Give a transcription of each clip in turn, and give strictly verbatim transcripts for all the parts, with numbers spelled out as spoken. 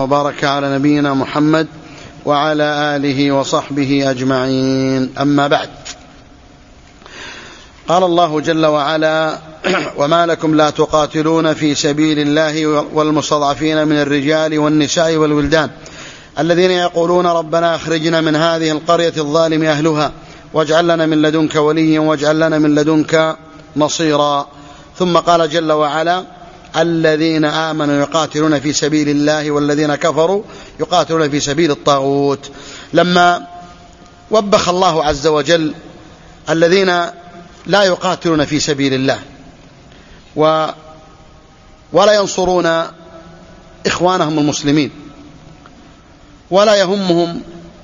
وبارك على نبينا محمد وعلى آله وصحبه أجمعين. أما بعد، قال الله جل وعلا: وما لكم لا تقاتلون في سبيل الله والمستضعفين من الرجال والنساء والولدان الذين يقولون ربنا أخرجنا من هذه القرية الظالم أهلها واجعل لنا من لدنك وليا واجعل لنا من لدنك نصيرا. ثم قال جل وعلا: الذين آمنوا يقاتلون في سبيل الله والذين كفروا يقاتلون في سبيل الطاغوت. لما وبخ الله عز وجل الذين لا يقاتلون في سبيل الله و ولا ينصرون إخوانهم المسلمين ولا يهمهم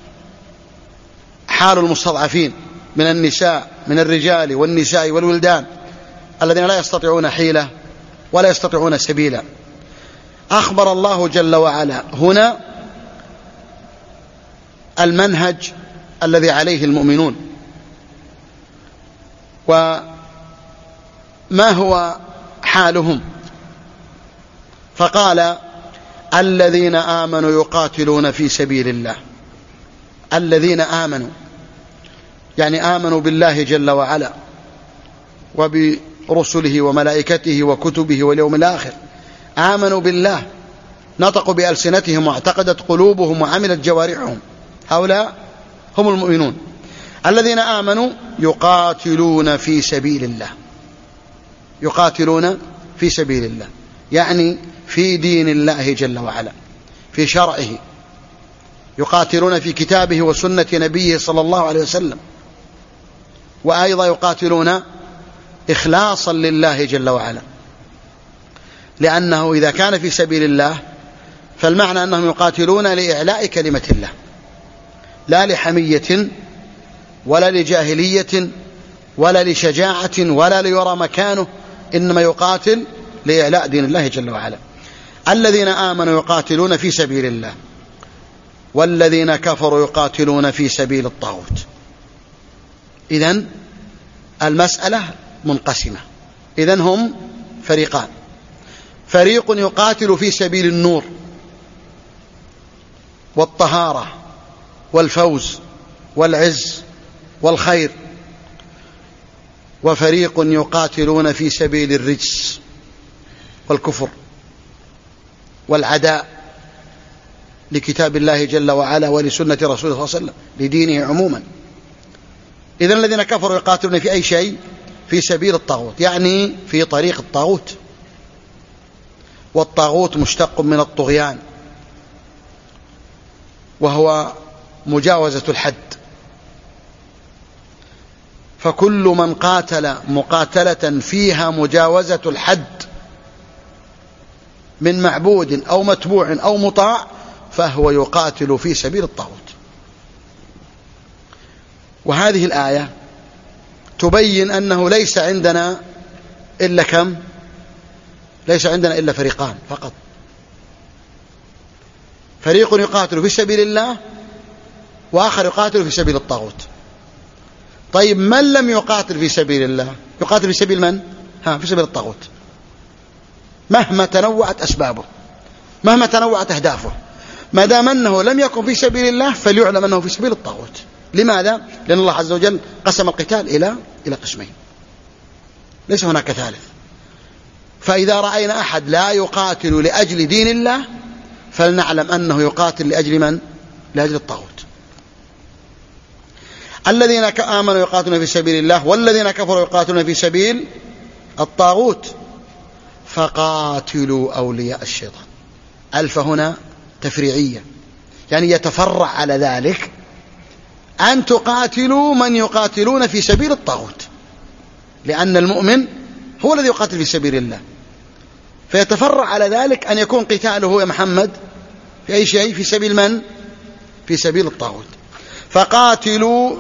حال المستضعفين من النساء من الرجال والنساء والولدان الذين لا يستطيعون حيلة ولا يستطيعون سبيلا، أخبر الله جل وعلا هنا المنهج الذي عليه المؤمنون وما هو حالهم، فقال: الذين آمنوا يقاتلون في سبيل الله. الذين آمنوا يعني آمنوا بالله جل وعلا وبرسله وملائكته وكتبه واليوم الآخر، آمنوا بالله، نطقوا بألسنتهم واعتقدت قلوبهم وعملت جوارحهم، هؤلاء هم المؤمنون. الذين آمنوا يقاتلون في سبيل الله، يقاتلون في سبيل الله يعني في دين الله جل وعلا، في شرعه، يقاتلون في كتابه وسنة نبيه صلى الله عليه وسلم، وأيضا يقاتلون إخلاصا لله جل وعلا، لأنه إذا كان في سبيل الله فالمعنى أنهم يقاتلون لإعلاء كلمة الله، لا لحمية ولا لجاهلية ولا لشجاعة ولا ليرى مكانه، إنما يقاتل لإعلاء دين الله جل وعلا. الذين آمنوا يقاتلون في سبيل الله والذين كفروا يقاتلون في سبيل الطاغوت. إذن المسألة منقسمة، إذن هم فريقان: فريق يقاتل في سبيل النور والطهارة والفوز والعز والخير، وفريق يقاتلون في سبيل الرجس والكفر والعداء لكتاب الله جل وعلا ولسنة رسوله صلى الله عليه وسلم، لدينه عموما. إذن الذين كفروا يقاتلون في أي شيء؟ في سبيل الطاغوت، يعني في طريق الطاغوت، والطاغوت مشتق من الطغيان وهو مجاوزة الحد، فكل من قاتل مقاتلة فيها مجاوزة الحد من معبود أو متبوع أو مطاع فهو يقاتل في سبيل الطاغوت. وهذه الآية تبين أنه ليس عندنا إلا كم؟ ليس عندنا إلا فريقان فقط: فريق يقاتل في سبيل الله وآخر يقاتل في سبيل الطاغوت. طيب من لم يقاتل في سبيل الله يقاتل في سبيل من؟ ها في سبيل الطاغوت، مهما تنوعت أسبابه، مهما تنوعت أهدافه، ما دام أنه لم يكن في سبيل الله فليعلم أنه في سبيل الطاغوت. لماذا؟ لأن الله عز وجل قسم القتال إلى إلى قسمين، ليس هناك ثالث. فإذا رأينا أحد لا يقاتل لأجل دين الله فلنعلم أنه يقاتل لأجل من؟ لأجل الطاغوت. الذين آمنوا يقاتلون في سبيل الله والذين كفروا يقاتلون في سبيل الطاغوت فقاتلوا أولياء الشيطان. ألف هنا تفريعية، يعني يتفرع على ذلك أن تقاتلوا من يقاتلون في سبيل الطاغوت، لأن المؤمن هو الذي يقاتل في سبيل الله، فيتفرع على ذلك أن يكون قتاله يا محمد في أي شيء؟ في سبيل من؟ في سبيل الطاغوت. فقاتلوا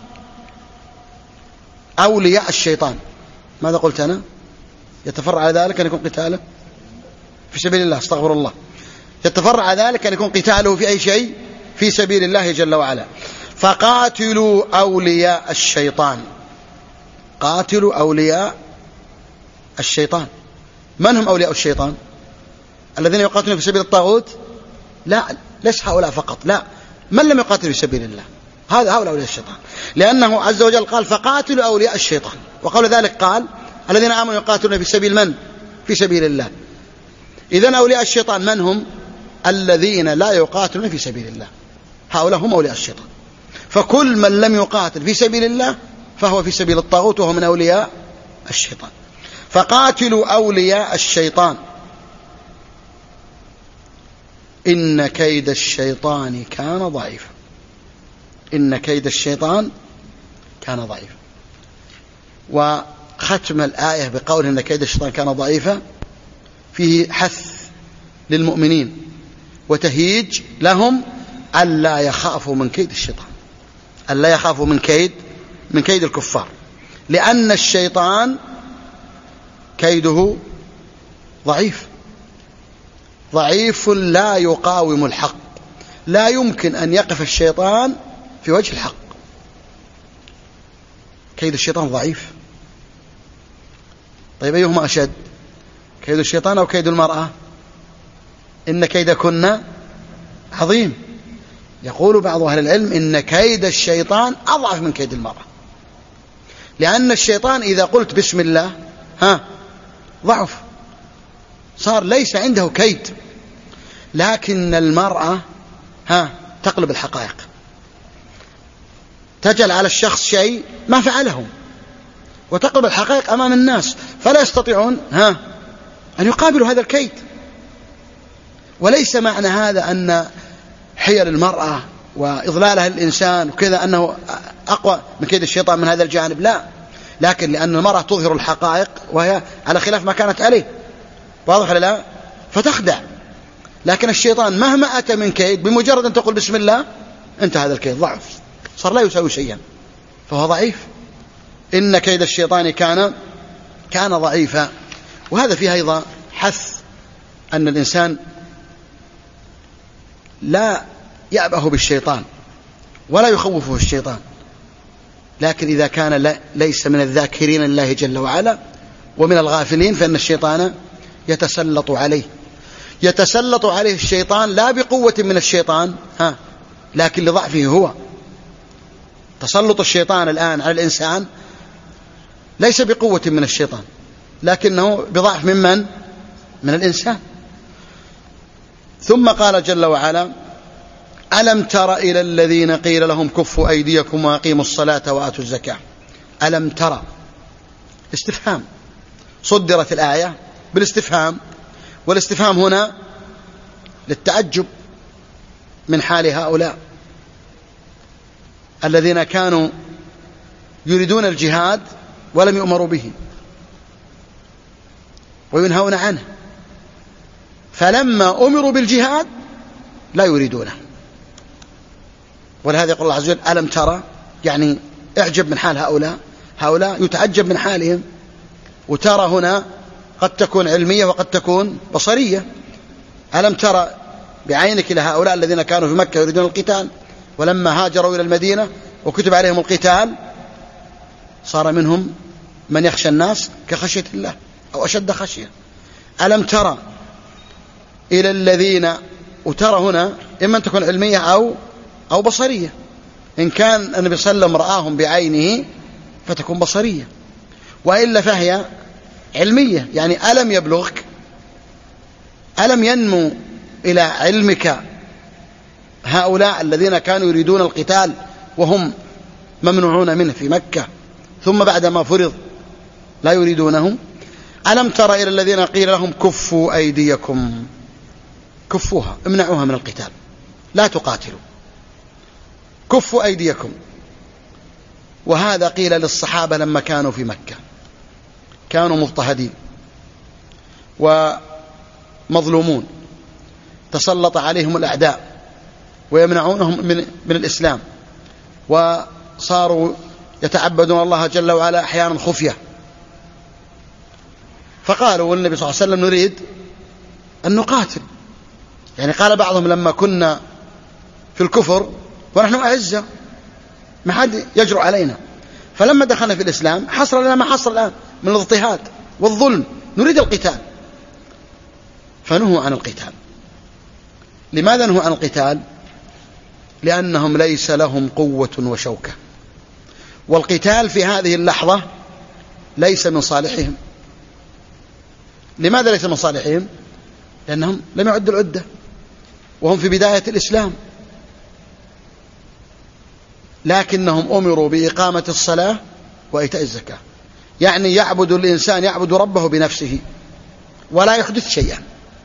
أولياء الشيطان. ماذا قلت أنا؟ يتفرع على ذلك أن يكون قتاله في سبيل الله، استغفر الله، يتفرع على ذلك أن يكون قتاله في أي شيء؟ في سبيل الله جل وعلا. فقاتلوا أولياء الشيطان. قاتلوا أولياء الشيطان. من هم أولياء الشيطان؟ الذين يقاتلون في سبيل الطاغوت لا، ليس هؤلاء فقط، لا، من لم يقاتل في سبيل الله هذا هؤلاء أولياء الشيطان، لأنه عز وجل قال فقاتلوا أولياء الشيطان، وقبل ذلك قال الذين آمنوا يقاتلون في سبيل من؟ في سبيل الله. إذن أولياء الشيطان من هم؟ الذين لا يقاتلون في سبيل الله، هؤلاء هم أولياء الشيطان. فكل من لم يقاتل في سبيل الله فهو في سبيل الطاغوت وهو من أولياء الشيطان. فقاتلوا أولياء الشيطان إن كيد الشيطان كان ضعيفا. إن كيد الشيطان كان ضعيفا. وختم الآية بقول إن كيد الشيطان كان ضعيفا فيه حث للمؤمنين وتهييج لهم ألا يخافوا من كيد الشيطان، ألا يخافوا من كيد من كيد الكفار، لأن الشيطان كيده ضعيف ضعيف لا يقاوم الحق، لا يمكن أن يقف الشيطان في وجه الحق. كيد الشيطان ضعيف. طيب أيهما أشد، كيد الشيطان أو كيد المرأة؟ إن كيدكن عظيم. يقول بعض أهل العلم إن كيد الشيطان أضعف من كيد المرأة، لأن الشيطان إذا قلت بسم الله ها ضعف، صار ليس عنده كيد. لكن المرأة ها تقلب الحقائق، تجعل على الشخص شيء ما فعله وتقلب الحقائق أمام الناس، فلا يستطيعون ها أن يقابلوا هذا الكيد. وليس معنى هذا أن حيل المرأة وإضلالها الإنسان وكذا أنه أقوى من كيد الشيطان من هذا الجانب، لا، لكن لأن المرأة تظهر الحقائق وهي على خلاف ما كانت عليه، واضح ولا لا؟ فتخدع. لكن الشيطان مهما أتى من كيد بمجرد أن تقول بسم الله انتهى هذا الكيد، ضعف، صار لا يساوي شيئا، فهو ضعيف. إن كيد الشيطان كان كان ضعيفا. وهذا فيه أيضا حث أن الإنسان لا يأبه بالشيطان ولا يخوفه الشيطان، لكن إذا كان ليس من الذاكرين الله جل وعلا ومن الغافلين فإن الشيطان يتسلط عليه يتسلط عليه الشيطان لا بقوة من الشيطان ها لكن لضعفه هو. تسلط الشيطان الآن على الإنسان ليس بقوة من الشيطان لكنه بضعف ممن من الإنسان. ثم قال جل وعلا ألم تر إلى الذين قيل لهم كفوا أيديكم وأقيموا الصلاة وآتوا الزكاة. ألم تر استفهام، صدرت الآية بالاستفهام، والاستفهام هنا للتعجب من حال هؤلاء الذين كانوا يريدون الجهاد ولم يؤمروا به وينهون عنه، فلما أمروا بالجهاد لا يريدونه. ولهذا يقول الله عز وجل ألم ترى، يعني اعجب من حال هؤلاء، هؤلاء يتعجب من حالهم. وترى هنا قد تكون علمية وقد تكون بصرية. ألم ترى بعينك إلى هؤلاء الذين كانوا في مكة يريدون القتال، ولما هاجروا إلى المدينة وكتب عليهم القتال صار منهم من يخشى الناس كخشية الله أو أشد خشية. ألم ترى إلى الذين، وترى هنا إما أن تكون علمية أو أو بصرية. إن كان النبي صلى الله عليه وسلم رآهم بعينه فتكون بصرية، وإلا فهي علمية. يعني ألم يبلغك، ألم ينمو إلى علمك هؤلاء الذين كانوا يريدون القتال وهم ممنوعون منه في مكة ثم بعدما فرض لا يريدونه؟ ألم تر إلى الذين قيل لهم كفوا أيديكم، كفوها، امنعوها من القتال، لا تقاتلوا، كفوا أيديكم. وهذا قيل للصحابة لما كانوا في مكة، كانوا مضطهدين ومظلومون، تسلط عليهم الأعداء ويمنعونهم من, من الإسلام، وصاروا يتعبدون الله جل وعلا أحيانا خفية. فقالوا والنبي صلى الله عليه وسلم نريد أن نقاتل. يعني قال بعضهم لما كنا في الكفر ونحن أعزة ما حد يجرؤ علينا، فلما دخلنا في الإسلام حصل لنا ما حصل الآن من الاضطهاد والظلم، نريد القتال، فنهوا عن القتال لماذا نهوا عن القتال؟ لأنهم ليس لهم قوة وشوكة، والقتال في هذه اللحظة ليس من صالحهم. لماذا ليس من صالحهم؟ لأنهم لم يعدوا العدة وهم في بداية الإسلام، لكنهم أمروا بإقامة الصلاة وإيتاء الزكاة، يعني يعبد الإنسان يعبد ربه بنفسه ولا يحدث شيئا.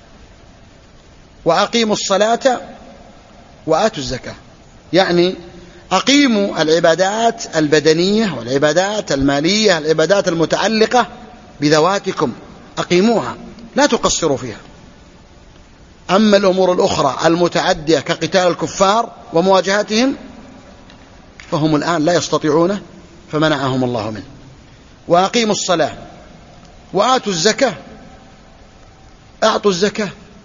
وأقيموا الصلاة وآتوا الزكاة، يعني أقيموا العبادات البدنية والعبادات المالية، العبادات المتعلقة بذواتكم أقيموها، لا تقصروا فيها. أما الأمور الأخرى المتعدية كقتال الكفار ومواجهتهم فهم الآن لا يستطيعونه، فمنعهم الله منه. وأقيموا الصلاة وآتوا الزكاة، أعطوا الزكاة،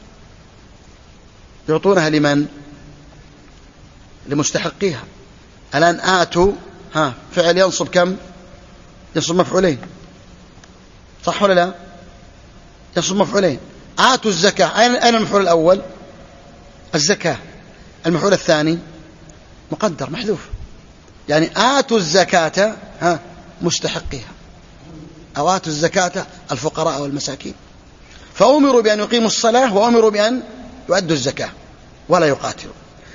يعطونها لمن؟ لمستحقيها. الآن آتوا ها فعل ينصب كم؟ ينصب مفعولين، صح ولا لا؟ ينصب مفعولين. آتوا الزكاة، أين المفعول الأول؟ الزكاة. المفعول الثاني مقدر محذوف، يعني آتوا الزكاة ها مستحقيها، أو آتوا الزكاة الفقراء والمساكين. فأمروا بأن يقيموا الصلاة وأمروا بأن يؤدوا الزكاة ولا يقاتلوا.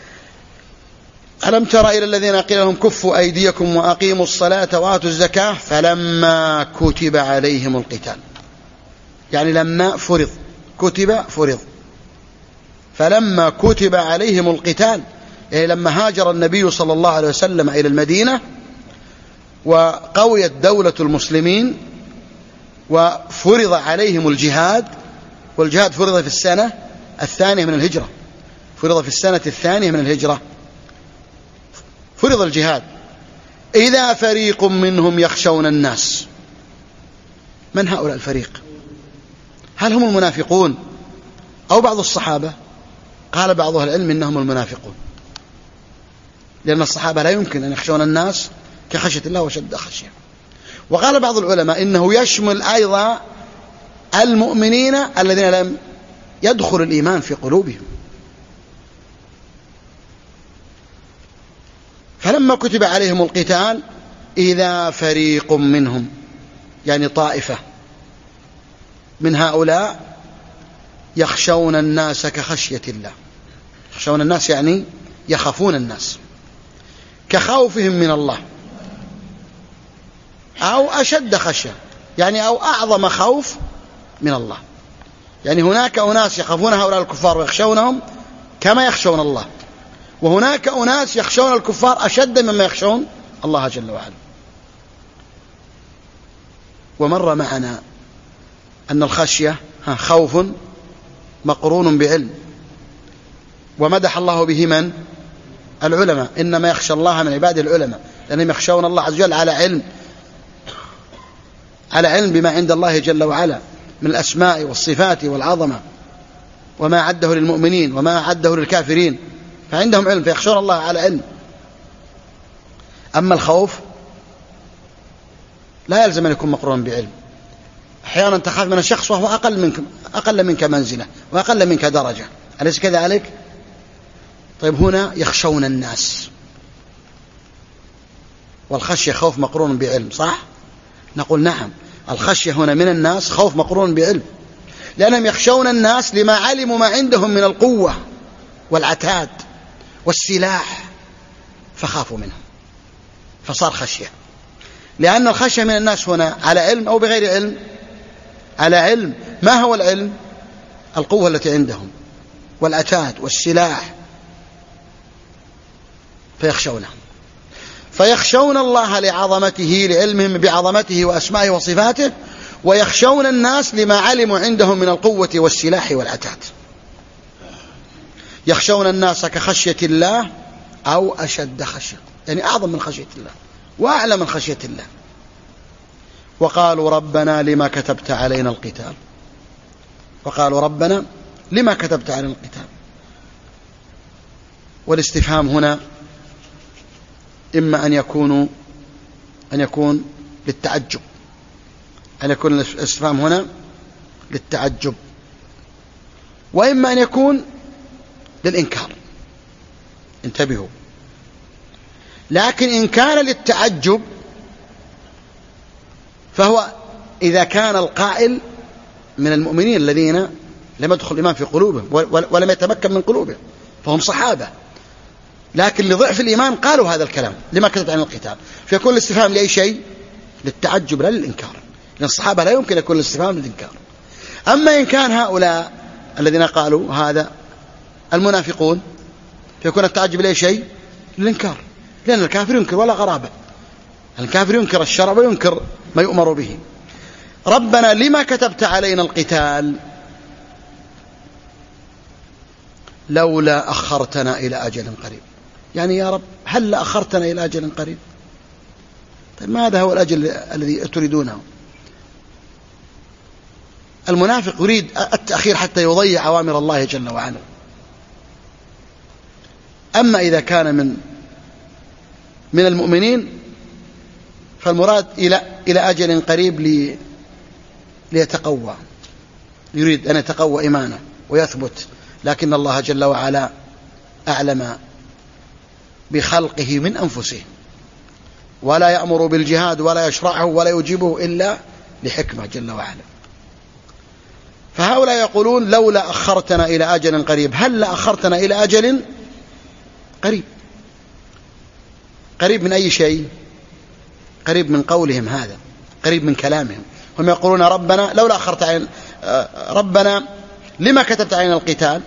ألم تر إلى الذين قيل لهم كفوا أيديكم وأقيموا الصلاة وآتوا الزكاة فلما كتب عليهم القتال، يعني لما فرض، كتب فرض، فلما كتب عليهم القتال، يعني لما هاجر النبي صلى الله عليه وسلم إلى المدينة وقويت دولة المسلمين وفرض عليهم الجهاد، والجهاد فرض في السنة الثانية من الهجرة، فرض في السنة الثانية من الهجرة فرض الجهاد. إذا فريق منهم يخشون الناس، من هؤلاء الفريق؟ هل هم المنافقون أو بعض الصحابة؟ قال بعض أهل العلم إنهم المنافقون، لأن الصحابة لا يمكن أن يخشون الناس كخشية الله وشد خشية. وقال بعض العلماء إنه يشمل أيضا المؤمنين الذين لم يدخل الإيمان في قلوبهم. فلما كتب عليهم القتال إذا فريق منهم، يعني طائفة من هؤلاء يخشون الناس كخشية الله. يخشون الناس يعني يخافون الناس كخوفهم من الله، أو أشد خشية، يعني أو أعظم خوف من الله. يعني هناك أناس يخافون هؤلاء الكفار ويخشونهم كما يخشون الله، وهناك أناس يخشون الكفار أشد مما يخشون الله جل وعلا. ومر معنا أن الخشية خوف مقرون بعلم، ومدح الله به من؟ العلماء، إنما يخشى الله من عباده العلماء، لأنهم يخشون الله عز وجل على علم، على علم بما عند الله جل وعلا من الأسماء والصفات والعظمة، وما عده للمؤمنين وما عده للكافرين، فعندهم علم، فيخشون الله على علم. أما الخوف لا يلزم أن يكون مقرون بعلم. أحيانا تخاف من الشخص وهو أقل منك, أقل منك منزلة وأقل منك درجة، أليس كذلك؟ طيب هنا يخشون الناس، والخشية خوف مقرون بعلم، صح؟ نقول نعم، الخشية هنا من الناس خوف مقرون بعلم، لأنهم يخشون الناس لما علموا ما عندهم من القوة والعتاد والسلاح، فخافوا منهم فصار خشية. لأن الخشية من الناس هنا على علم أو بغير علم؟ على علم. ما هو العلم؟ القوة التي عندهم والعتاد والسلاح، فيخشونهم، فيخشون الله لعظمته، لعلمهم بعظمته وأسمائه وصفاته، ويخشون الناس لما علموا عندهم من القوة والسلاح والعتاد. يخشون الناس كخشية الله أو أشد خشية، يعني أعظم من خشية الله وأعلى من خشية الله. وقالوا ربنا لما كتبت علينا القتال، وقالوا ربنا لما كتبت علينا القتال. والاستفهام هنا إما أن يكون أن يكون للتعجب، أن يكون الاستفهام هنا للتعجب، وإما أن يكون للإنكار، انتبهوا. لكن إن كان للتعجب فهو إذا كان القائل من المؤمنين الذين لم يدخل الإيمان في قلوبهم ولم يتمكن من قلوبهم، فهم صحابة، لكن لضعف الإيمان قالوا هذا الكلام لما كتبت عن القتال، فيكون الاستفهام لأي شيء؟ للتعجب لا للإنكار، لأن الصحابة لا يمكن يكون الاستفهام للإنكار. أما إن كان هؤلاء الذين قالوا هذا المنافقون فيكون التعجب لأي شيء؟ للإنكار، لأن الكافر ينكر ولا غرابة، الكافر ينكر الشرع وينكر ما يؤمر به. ربنا لما كتبت علينا القتال لولا أخرتنا إلى أجل قريب، يعني يا رب هل أخرتنا إلى أجل قريب؟ طيب ماذا هو الأجل الذي تريدونه؟ المنافق يريد التأخير حتى يضيع أوامر الله جل وعلا. أما إذا كان من من المؤمنين فالمراد إلى إلى أجل قريب لي ليتقوى، يريد أن يتقوى إيمانه ويثبت، لكن الله جل وعلا أعلم بخلقه من أنفسهم، ولا يأمر بالجهاد ولا يشرعه ولا يجيبه إلا لحكمة جل وعلا. فهؤلاء يقولون لولا أخرتنا إلى أجل قريب، هل لا أخرتنا إلى أجل قريب؟ قريب من أي شيء؟ قريب من قولهم هذا، قريب من كلامهم. هم يقولون ربنا لولا أخرت عين ربنا لما كتبت علينا القتال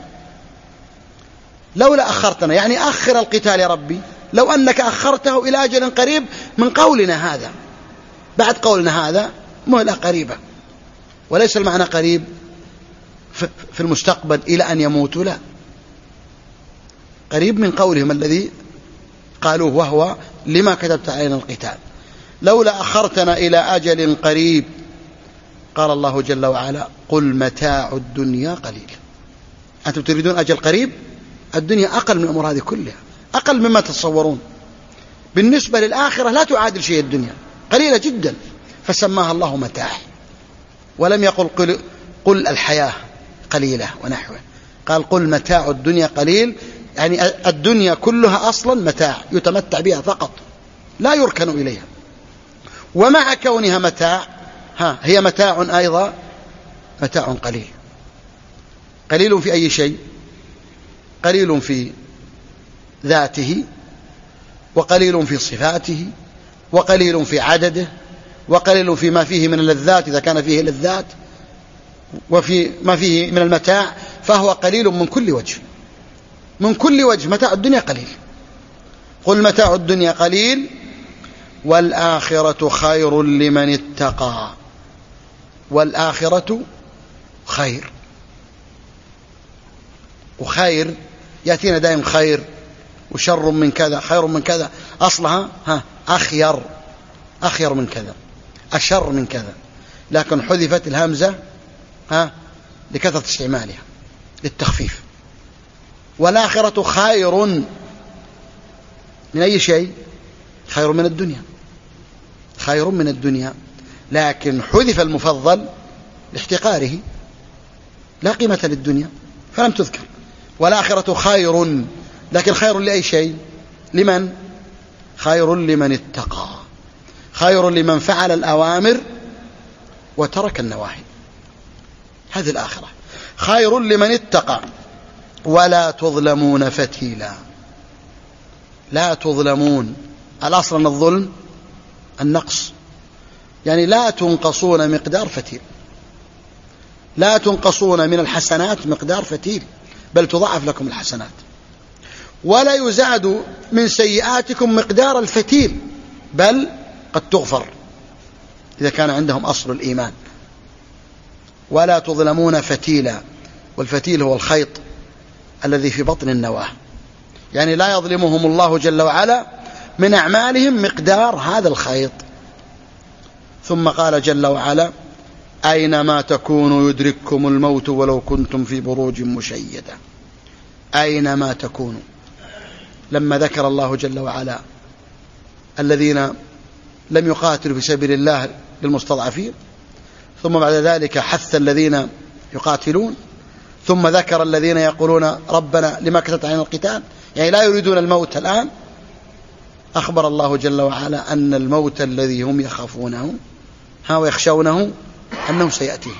لولا أخرتنا، يعني أخر القتال يا ربي، لو أنك أخرته إلى أجل قريب من قولنا هذا، بعد قولنا هذا مهلة قريبة، وليس المعنى قريب في المستقبل إلى أن يموتوا، لا، قريب من قولهم الذي قالوه وهو لما كتبت علينا القتال لولا أخرتنا إلى أجل قريب. قال الله جل وعلا قل متاع الدنيا قليل. أنتم تريدون أجل قريب؟ الدنيا أقل من الأمور هذه كلها، أقل مما تتصورون، بالنسبة للآخرة لا تعادل شيء، الدنيا قليلة جدا، فسماها الله متاع، ولم يقل قل, قل الحياة قليلة ونحوه، قال قل متاع الدنيا قليل، يعني الدنيا كلها أصلا متاع يتمتع بها فقط لا يركن إليها، ومع كونها متاع ها هي متاع أيضا متاع قليل. قليل في أي شيء؟ قليل في ذاته، وقليل في صفاته، وقليل في عدده، وقليل في ما فيه من اللذات إذا كان فيه لذات، وفي ما فيه من المتاع، فهو قليل من كل وجه، من كل وجه متاع الدنيا قليل. قل متاع الدنيا قليل والآخرة خير لمن اتقى، والآخرة خير، وخير يأتينا دائم خير وشر من كذا، خير من كذا، أصلها ها أخير، أخير من كذا، أشر من كذا، لكن حذفت الهمزة ها لكثرة استعمالها للتخفيف. والآخرة خير من أي شيء؟ خير من الدنيا، خير من الدنيا، لكن حذف المفضل لاحتقاره، لا قيمة للدنيا فلم تذكر. والآخرة خير، لكن خير لأي شيء؟ لمن؟ خير لمن اتقى، خير لمن فعل الأوامر وترك النواهي، هذه الآخرة خير لمن اتقى ولا تظلمون فتيلا. لا تظلمون، الأصل أن الظلم النقص، يعني لا تنقصون مقدار فتيل، لا تنقصون من الحسنات مقدار فتيل، بل تضاعف لكم الحسنات، ولا يزاد من سيئاتكم مقدار الفتيل، بل قد تغفر إذا كان عندهم أصل الإيمان. ولا تظلمون فتيلا، والفتيل هو الخيط الذي في بطن النواة، يعني لا يظلمهم الله جل وعلا من أعمالهم مقدار هذا الخيط. ثم قال جل وعلا أينما تكونوا يدرككم الموت ولو كنتم في بروج مشيدة. أينما تكونوا، لما ذكر الله جل وعلا الذين لم يقاتلوا في سبيل الله للمستضعفين، ثم بعد ذلك حث الذين يقاتلون، ثم ذكر الذين يقولون ربنا لما كتبت علينا القتال، يعني لا يريدون الموت الآن. أخبر الله جل وعلا أن الموت الذي هم يخافونه ها ويخشونه أنه سيأتيه.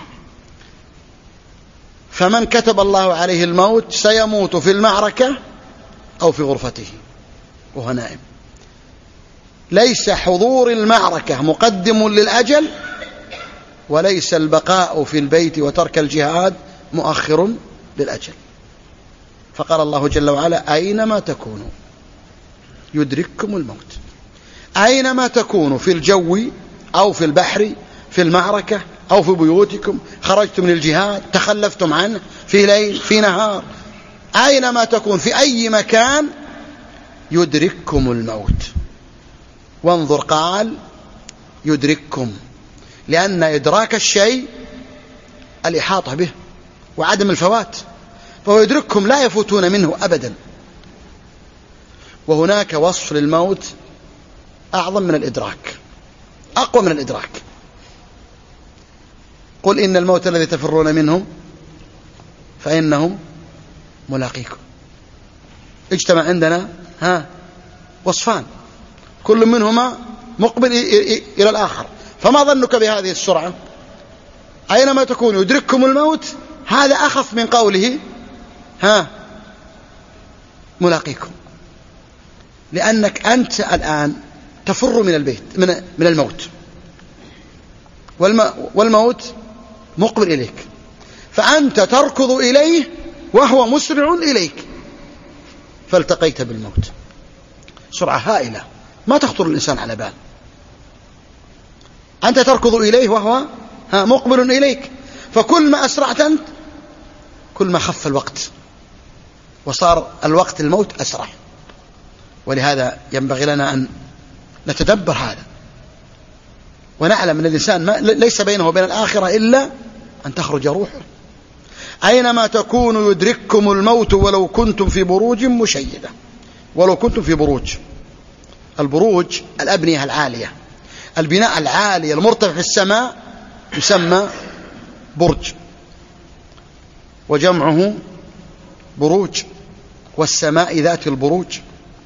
فمن كتب الله عليه الموت سيموت في المعركة أو في غرفته وهو نائم. ليس حضور المعركة مقدم للأجل، وليس البقاء في البيت وترك الجهاد مؤخر للأجل. فقال الله جل وعلا أينما تكونوا يدرككم الموت. أينما تكونوا، في الجو أو في البحر، في المعركة أو في بيوتكم، خرجتم للجهاد، تخلفتم عنه، في ليل في نهار، أينما تكون في أي مكان يدرككم الموت. وانظر قال يدرككم، لأن إدراك الشيء الإحاطة به وعدم الفوات، فهو يدرككم لا يفوتون منه أبدا. وهناك وصف للموت أعظم من الإدراك، أقوى من الإدراك. قل إن الموت الذي تفرون منه فإنه ملاقيكم. اجتمع عندنا ها وصفان كل منهما مقبل إلى الآخر، فما ظنك بهذه السرعة؟ أينما تكون يدرككم الموت، هذا أخف من قوله ها ملاقيكم، لأنك أنت الآن تفر من البيت من من الموت، والموت مقبل إليك، فأنت تركض إليه وهو مسرع إليك، فالتقيت بالموت سرعة هائلة ما تخطر الإنسان على بال. أنت تركض إليه وهو مقبل إليك، فكل ما أسرعت أنت كل ما خف الوقت وصار الوقت الموت أسرع. ولهذا ينبغي لنا أن نتدبر هذا ونعلم أن الإنسان ما ليس بينه وبين الآخرة إلا أن تخرج روحه. أينما تكونوا يدرككم الموت ولو كنتم في بروج مشيدة. ولو كنتم في بروج، البروج الأبنية العالية، البناء العالي المرتفع في السماء يسمى برج، وجمعه بروج، والسماء ذات البروج.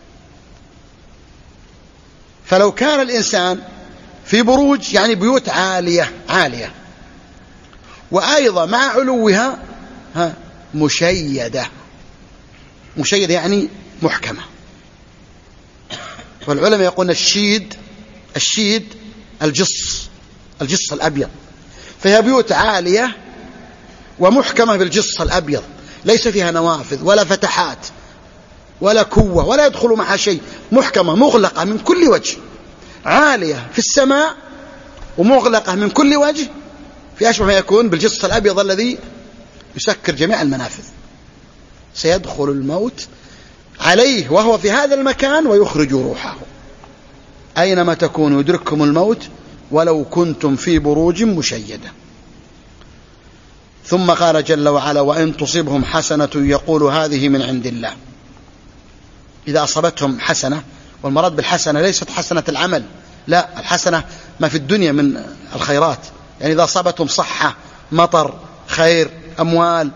فلو كان الإنسان في بروج يعني بيوت عالية عالية، وأيضا مع علوها ها مشيدة، مشيدة يعني محكمة. والعلماء يقولون الشيد الشيد الجص الجص الأبيض، فهي بيوت عالية ومحكمة بالجص الأبيض، ليس فيها نوافذ ولا فتحات ولا كوة ولا يدخل معها شيء، محكمة مغلقة من كل وجه، عالية في السماء ومغلقة من كل وجه، في أشبه ما يكون بالجص الأبيض الذي يسكر جميع المنافذ. سيدخل الموت عليه وهو في هذا المكان ويخرج روحه. أينما تكونوا يدرككم الموت ولو كنتم في بروج مشيدة. ثم قال جل وعلا وإن تصبهم حسنة يقول هذه من عند الله. إذا أصابتهم حسنة، والمراد بالحسنة ليست حسنة العمل، لا، الحسنة ما في الدنيا من الخيرات، يعني إذا أصابتهم صحة، مطر، خير، أموال،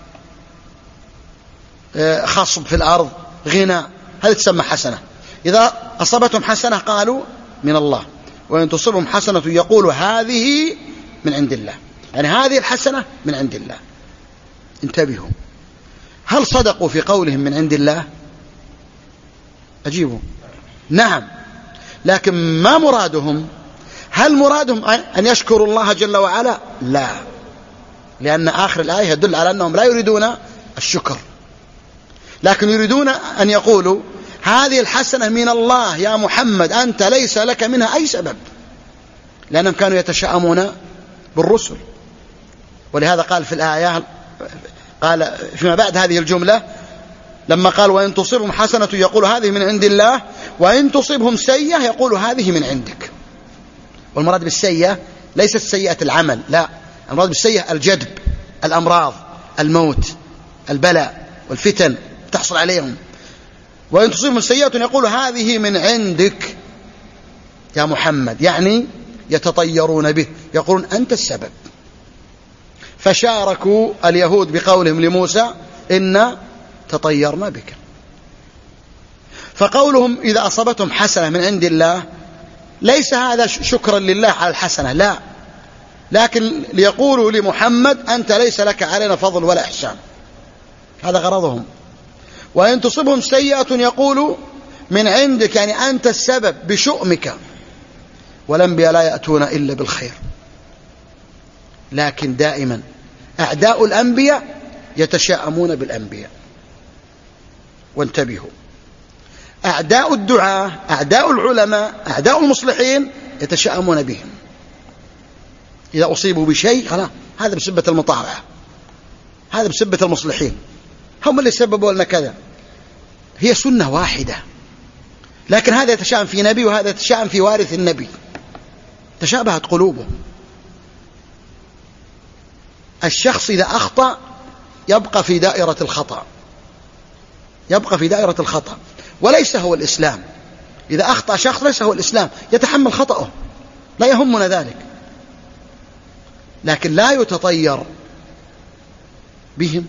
خصب في الأرض، غنى، هذه تسمى حسنة. إذا أصابتهم حسنة قالوا من الله. وإن تصبهم حسنة يقول هذه من عند الله، يعني هذه الحسنة من عند الله. انتبهوا، هل صدقوا في قولهم من عند الله؟ أجيبوا نعم، لكن ما مرادهم؟ هل مرادهم أن يشكروا الله جل وعلا؟ لا، لأن آخر الآية يدل على أنهم لا يريدون الشكر، لكن يريدون أن يقولوا هذه الحسنة من الله يا محمد، أنت ليس لك منها أي سبب، لأنهم كانوا يتشاءمون بالرسل. ولهذا قال في الآية، قال فيما بعد هذه الجملة لما قال وإن تصبهم حسنة يقول هذه من عند الله، وإن تصبهم سيئة يقول هذه من عندك. والمراد بالسيئة ليست سيئة العمل، لا، المراد بالسيئة الجدب، الأمراض، الموت، البلاء والفتن تحصل عليهم. وإن تصيبهم سيئة يقول هذه من عندك يا محمد، يعني يتطيرون به، يقولون أنت السبب. فشاركوا اليهود بقولهم لموسى إن تطيرنا بك. فقولهم إذا أصابتهم حسنة من عند الله ليس هذا شكرا لله على الحسنة، لا، لكن ليقولوا لمحمد أنت ليس لك علينا فضل ولا إحسان، هذا غرضهم. وإن تصبهم سيئة يقولوا من عندك، يعني أنت السبب بشؤمك، والأنبياء لا يأتون إلا بالخير. لكن دائما أعداء الأنبياء يتشاءمون بالأنبياء، وانتبهوا، أعداء الدعاة، أعداء العلماء، أعداء المصلحين يتشاءمون بهم. إذا أصيبوا بشيء خلاص هذا بسبة المطاوعة، هذا بسبة المصلحين، هم اللي سببوا لنا كذا. هي سنة واحدة، لكن هذا يتشاءم في نبي وهذا يتشاءم في وارث النبي، تشابهت قلوبهم. الشخص إذا أخطأ يبقى في دائرة الخطأ، يبقى في دائرة الخطأ، وليس هو الإسلام. إذا أخطأ شخص ليس هو الإسلام، يتحمل خطأه، لا يهمنا ذلك، لكن لا يتطير بهم.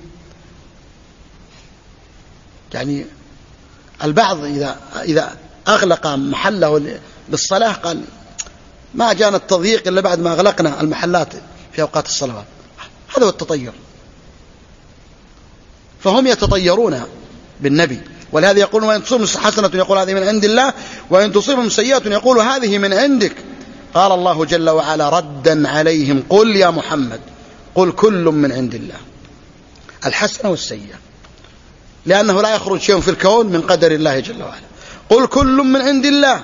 يعني البعض إذا إذا أغلق محله للصلاة قال ما جاءنا التضييق إلا بعد ما أغلقنا المحلات في أوقات الصلوات، هذا هو التطير. فهم يتطيرون بالنبي، ولهذا يقولون وإن تصيبهم حسنة يقول هذه من عند الله، وإن تصيبهم سيئة يقول هذه من عندك. قال الله جل وعلا ردا عليهم قل يا محمد قل كل من عند الله، الحسنة والسيئة، لأنه لا يخرج شيء في الكون من قدر الله جل وعلا. قل كل من عند الله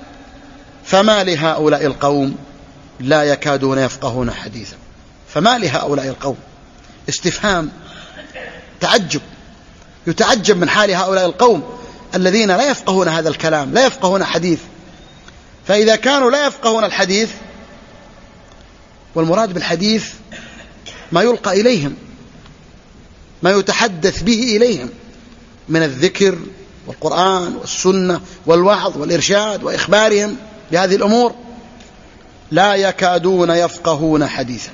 فما لهؤلاء القوم لا يكادون يفقهون حديثا. فما لهؤلاء القوم، استفهام تعجب، يتعجب من حال هؤلاء القوم الذين لا يفقهون هذا الكلام، لا يفقهون حديث. فإذا كانوا لا يفقهون الحديث، والمراد بالحديث ما يلقى إليهم، ما يتحدث به إليهم من الذكر والقرآن والسنة والوعظ والإرشاد وإخبارهم بهذه الأمور، لا يكادون يفقهون حديثا.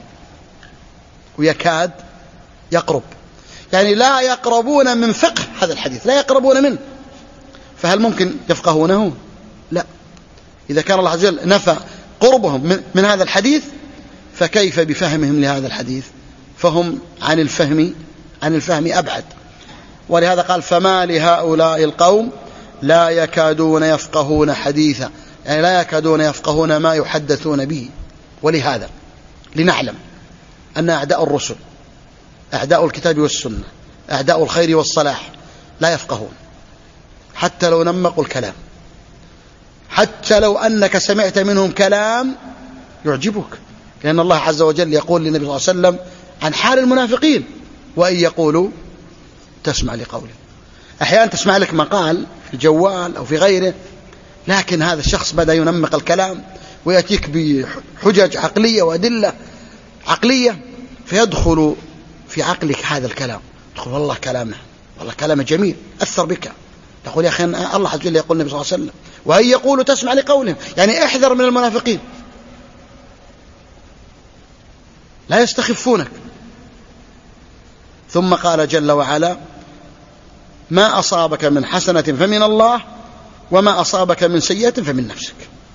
ويكاد يقرب، يعني لا يقربون من فقه هذا الحديث، لا يقربون منه. فهل ممكن يفقهونه؟ لا. إذا كان الله عز وجل نفى قربهم من هذا الحديث، فكيف بفهمهم لهذا الحديث؟ فهم عن الفهم عن الفهم أبعد. ولهذا قال فما لهؤلاء القوم لا يكادون يفقهون حديثا، يعني لا يكادون يفقهون ما يحدثون به. ولهذا لنعلم أن أعداء الرسل، أعداء الكتاب والسنة، أعداء الخير والصلاح لا يفقهون، حتى لو نمقوا الكلام، حتى لو أنك سمعت منهم كلام يعجبك، لأن الله عز وجل يقول للنبي صلى الله عليه وسلم عن حال المنافقين وإن يقولوا تسمع لقوله. أحيانا تسمع لك مقال في الجوال أو في غيره، لكن هذا الشخص بدأ ينمق الكلام ويأتيك بحجج عقلية وأدلة عقلية، فيدخل في عقلك هذا الكلام، تقول والله كلامه والله كلامه جميل، أثر بك، تقول يا أخي الله عز وجل يقول النبي صلى الله عليه وسلم وهي يقول تسمع لقولهم، يعني احذر من المنافقين لا يستخفونك. ثم قال جل وعلا ما أصابك من حسنة فمن الله وما أصابك من سيئة فمن نفسك.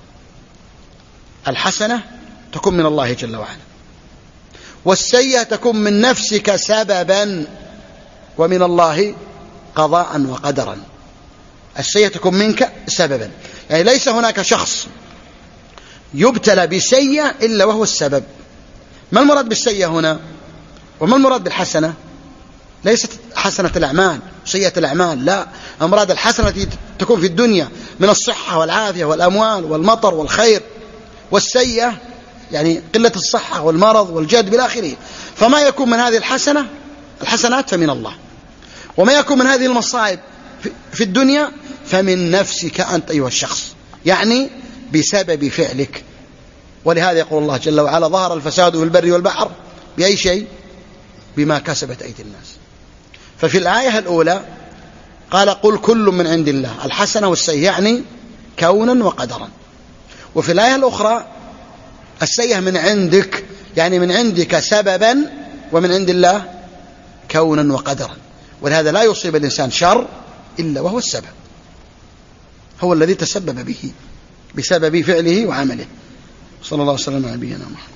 الحسنة تكون من الله جل وعلا، والسيئة تكون من نفسك سببا، ومن الله قضاء وقدرا. السيئة تكون منك سببا، يعني ليس هناك شخص يبتلى بسيئة إلا وهو السبب. ما المراد بالسيئة هنا وما المراد بالحسنة؟ ليست حسنة الأعمال سيئة الأعمال، لا، المراد الحسنة التي تكون في الدنيا من الصحة والعافية والأموال والمطر والخير، والسيئة يعني قلة الصحة والمرض والجد بالآخره. فما يكون من هذه الحسنة الحسنات فمن الله، وما يكون من هذه المصائب في الدنيا فمن نفسك أنت أيها الشخص، يعني بسبب فعلك. ولهذا يقول الله جل وعلا ظهر الفساد في البر والبحر بأي شيء؟ بما كسبت أيدي الناس. ففي الآية الأولى قال قل كل من عند الله، الحسنة والسيئة يعني كونا وقدرا. وفي الآية الأخرى السيئة من عندك، يعني من عندك سببا ومن عند الله كونا وقدرا. ولهذا لا يصيب الإنسان شر إلا وهو السبب، هو الذي تسبب به بسبب فعله وعمله. صلى الله عليه وسلم على نبينا محمد.